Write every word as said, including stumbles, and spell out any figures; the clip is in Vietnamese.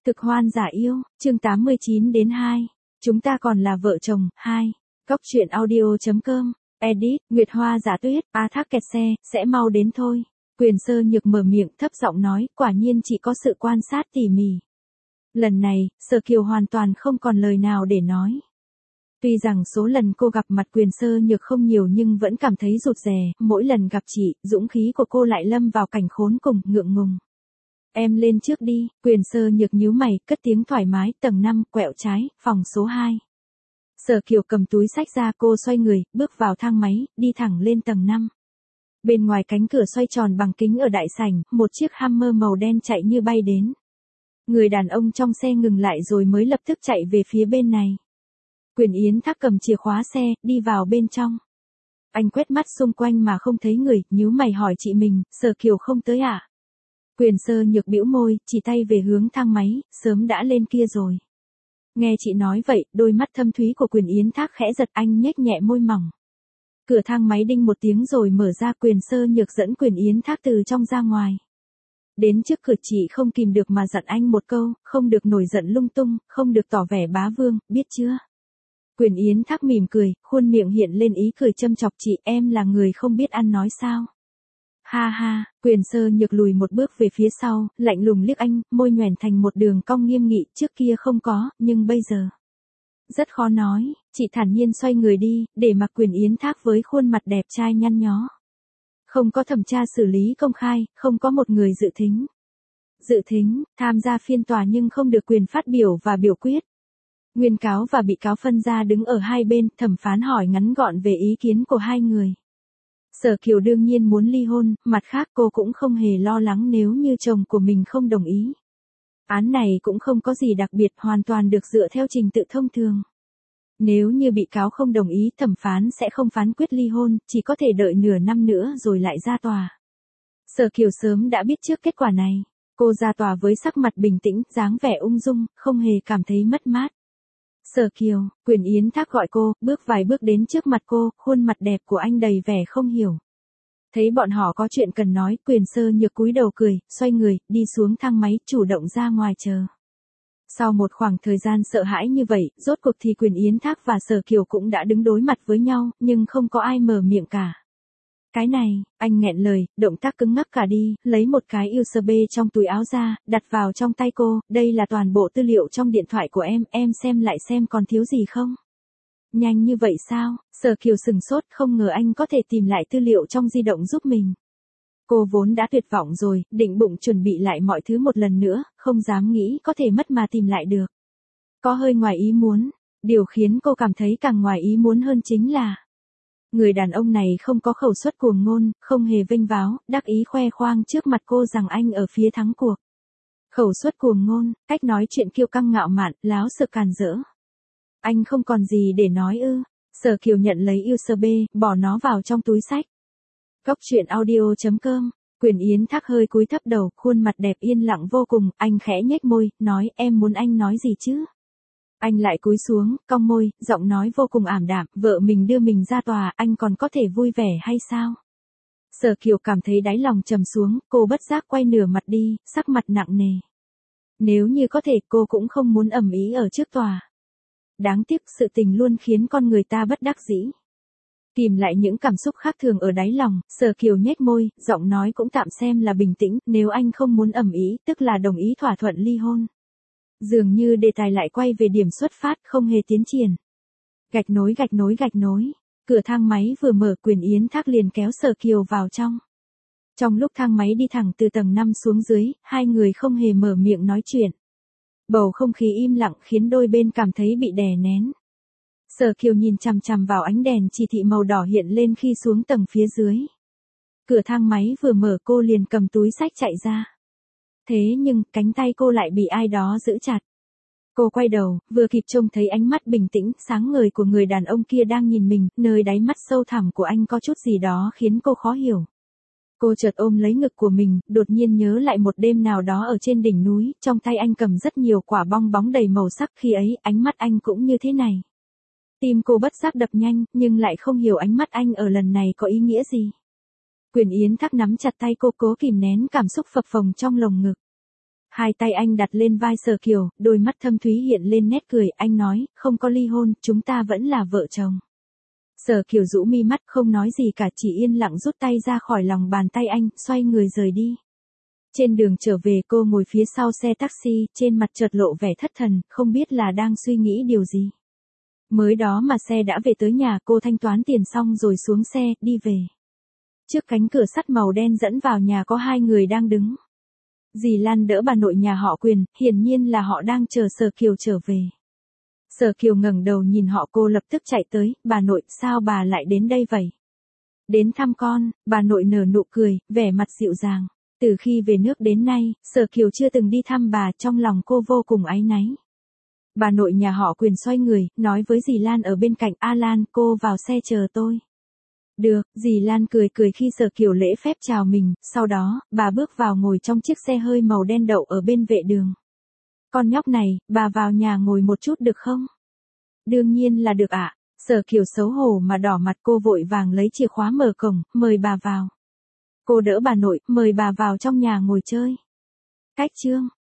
Cực hoan giả yêu, chương tám mươi chín đến hai. Chúng ta còn là vợ chồng, hai. Cóc truyện audio.com, edit, Nguyệt Hoa giả tuyết, A Thác kẹt xe, sẽ mau đến thôi. Quyền Sơ Nhược mở miệng thấp giọng nói, quả nhiên chỉ có sự quan sát tỉ mỉ. Lần này, Sở Kiều hoàn toàn không còn lời nào để nói. Tuy rằng số lần cô gặp mặt Quyền Sơ Nhược không nhiều nhưng vẫn cảm thấy rụt rè, mỗi lần gặp chị, dũng khí của cô lại lâm vào cảnh khốn cùng, ngượng ngùng. Em lên trước đi, Quyền Sơ Nhược nhíu mày, cất tiếng thoải mái, tầng năm, quẹo trái, phòng số hai. Sở Kiều cầm túi xách ra, cô xoay người, bước vào thang máy, đi thẳng lên tầng năm. Bên ngoài cánh cửa xoay tròn bằng kính ở đại sảnh, một chiếc Hummer màu đen chạy như bay đến. Người đàn ông trong xe ngừng lại rồi mới lập tức chạy về phía bên này. Quyền Yến Thác cầm chìa khóa xe, đi vào bên trong. Anh quét mắt xung quanh mà không thấy người, nhíu mày hỏi chị mình, Sở Kiều không tới à? Quyền Sơ Nhược bĩu môi, chỉ tay về hướng thang máy, sớm đã lên kia rồi. Nghe chị nói vậy, đôi mắt thâm thúy của Quyền Yến Thác khẽ giật, anh nhếch nhẹ môi mỏng. Cửa thang máy đinh một tiếng rồi mở ra, Quyền Sơ Nhược dẫn Quyền Yến Thác từ trong ra ngoài. Đến trước cửa chị không kìm được mà dặn anh một câu, không được nổi giận lung tung, không được tỏ vẻ bá vương, biết chưa? Quyền Yến Thác mỉm cười, khuôn miệng hiện lên ý cười châm chọc, chị em là người không biết ăn nói sao? Ha ha, Quyền Sơ Nhược lùi một bước về phía sau, lạnh lùng liếc anh, môi nhoẻn thành một đường cong nghiêm nghị, trước kia không có, nhưng bây giờ. Rất khó nói, chị thản nhiên xoay người đi, để mặc Quyền Yến Thác với khuôn mặt đẹp trai nhăn nhó. Không có thẩm tra xử lý công khai, không có một người dự thính. Dự thính, tham gia phiên tòa nhưng không được quyền phát biểu và biểu quyết. Nguyên cáo và bị cáo phân ra đứng ở hai bên, thẩm phán hỏi ngắn gọn về ý kiến của hai người. Sở Kiều đương nhiên muốn ly hôn, mặt khác cô cũng không hề lo lắng nếu như chồng của mình không đồng ý. Án này cũng không có gì đặc biệt, hoàn toàn được dựa theo trình tự thông thường. Nếu như bị cáo không đồng ý, thẩm phán sẽ không phán quyết ly hôn, chỉ có thể đợi nửa năm nữa rồi lại ra tòa. Sở Kiều sớm đã biết trước kết quả này. Cô ra tòa với sắc mặt bình tĩnh, dáng vẻ ung dung, không hề cảm thấy mất mát. Sở Kiều, Quyền Yến Thác gọi cô, bước vài bước đến trước mặt cô, khuôn mặt đẹp của anh đầy vẻ không hiểu. Thấy bọn họ có chuyện cần nói, Quyền Sơ Nhược cúi đầu cười, xoay người, đi xuống thang máy, chủ động ra ngoài chờ. Sau một khoảng thời gian sợ hãi như vậy, rốt cuộc thì Quyền Yến Thác và Sở Kiều cũng đã đứng đối mặt với nhau, nhưng không có ai mở miệng cả. Cái này, anh nghẹn lời, động tác cứng ngắc cả đi, lấy một cái u ét bê trong túi áo ra, đặt vào trong tay cô, đây là toàn bộ tư liệu trong điện thoại của em, em xem lại xem còn thiếu gì không? Nhanh như vậy sao? Sở Kiều sừng sốt, không ngờ anh có thể tìm lại tư liệu trong di động giúp mình. Cô vốn đã tuyệt vọng rồi, định bụng chuẩn bị lại mọi thứ một lần nữa, không dám nghĩ có thể mất mà tìm lại được. Có hơi ngoài ý muốn, điều khiến cô cảm thấy càng ngoài ý muốn hơn chính là người đàn ông này không có khẩu suất cuồng ngôn, không hề vênh váo, đắc ý khoe khoang trước mặt cô rằng anh ở phía thắng cuộc. Khẩu suất cuồng ngôn, cách nói chuyện kiêu căng ngạo mạn, láo sự càn rỡ. Anh không còn gì để nói ư? Sở Kiều nhận lấy u ét bê, bỏ nó vào trong túi xách. Cóc truyện audio.com, Quyền Yến Thác hơi cúi thấp đầu, khuôn mặt đẹp yên lặng vô cùng, anh khẽ nhếch môi, nói, em muốn anh nói gì chứ? Anh lại cúi xuống, cong môi, giọng nói vô cùng ảm đạm, vợ mình đưa mình ra tòa, anh còn có thể vui vẻ hay sao? Sở Kiều cảm thấy đáy lòng trầm xuống, cô bất giác quay nửa mặt đi, sắc mặt nặng nề. Nếu như có thể, cô cũng không muốn ầm ĩ ở trước tòa. Đáng tiếc, sự tình luôn khiến con người ta bất đắc dĩ. Tìm lại những cảm xúc khác thường ở đáy lòng, Sở Kiều nhếch môi, giọng nói cũng tạm xem là bình tĩnh, nếu anh không muốn ầm ĩ, tức là đồng ý thỏa thuận ly hôn. Dường như đề tài lại quay về điểm xuất phát, không hề tiến triển. Gạch nối gạch nối gạch nối, cửa thang máy vừa mở, Quyền Yến Thác liền kéo Sở Kiều vào trong. Trong lúc thang máy đi thẳng từ tầng năm xuống dưới, hai người không hề mở miệng nói chuyện. Bầu không khí im lặng khiến đôi bên cảm thấy bị đè nén. Sở Kiều nhìn chằm chằm vào ánh đèn chỉ thị màu đỏ hiện lên khi xuống tầng phía dưới. Cửa thang máy vừa mở, cô liền cầm túi xách chạy ra. Thế nhưng, cánh tay cô lại bị ai đó giữ chặt. Cô quay đầu, vừa kịp trông thấy ánh mắt bình tĩnh, sáng ngời của người đàn ông kia đang nhìn mình, nơi đáy mắt sâu thẳm của anh có chút gì đó khiến cô khó hiểu. Cô chợt ôm lấy ngực của mình, đột nhiên nhớ lại một đêm nào đó ở trên đỉnh núi, trong tay anh cầm rất nhiều quả bong bóng đầy màu sắc, khi ấy, ánh mắt anh cũng như thế này. Tim cô bất giác đập nhanh, nhưng lại không hiểu ánh mắt anh ở lần này có ý nghĩa gì. Quyền Yến Thác nắm chặt tay cô, cố kìm nén cảm xúc phập phồng trong lồng ngực. Hai tay anh đặt lên vai Sở Kiều, đôi mắt thâm thúy hiện lên nét cười, anh nói, không có ly hôn, chúng ta vẫn là vợ chồng. Sở Kiều rũ mi mắt không nói gì cả, chỉ yên lặng rút tay ra khỏi lòng bàn tay anh, xoay người rời đi. Trên đường trở về cô ngồi phía sau xe taxi, trên mặt chợt lộ vẻ thất thần, không biết là đang suy nghĩ điều gì. Mới đó mà xe đã về tới nhà, cô thanh toán tiền xong rồi xuống xe, đi về. Trước cánh cửa sắt màu đen dẫn vào nhà có hai người đang đứng. Dì Lan đỡ bà nội nhà họ Quyền, hiển nhiên là họ đang chờ Sở Kiều trở về. Sở Kiều ngẩng đầu nhìn họ, cô lập tức chạy tới, bà nội, sao bà lại đến đây vậy? Đến thăm con, bà nội nở nụ cười, vẻ mặt dịu dàng. Từ khi về nước đến nay, Sở Kiều chưa từng đi thăm bà, trong lòng cô vô cùng áy náy. Bà nội nhà họ Quyền xoay người, nói với dì Lan ở bên cạnh, A Lan, cô vào xe chờ tôi. Được, dì Lan cười cười khi Sở Kiều lễ phép chào mình, sau đó, bà bước vào ngồi trong chiếc xe hơi màu đen đậu ở bên vệ đường. Con nhóc này, bà vào nhà ngồi một chút được không? Đương nhiên là được ạ. Sở Kiều xấu hổ mà đỏ mặt, cô vội vàng lấy chìa khóa mở cổng, mời bà vào. Cô đỡ bà nội, mời bà vào trong nhà ngồi chơi. Cách chương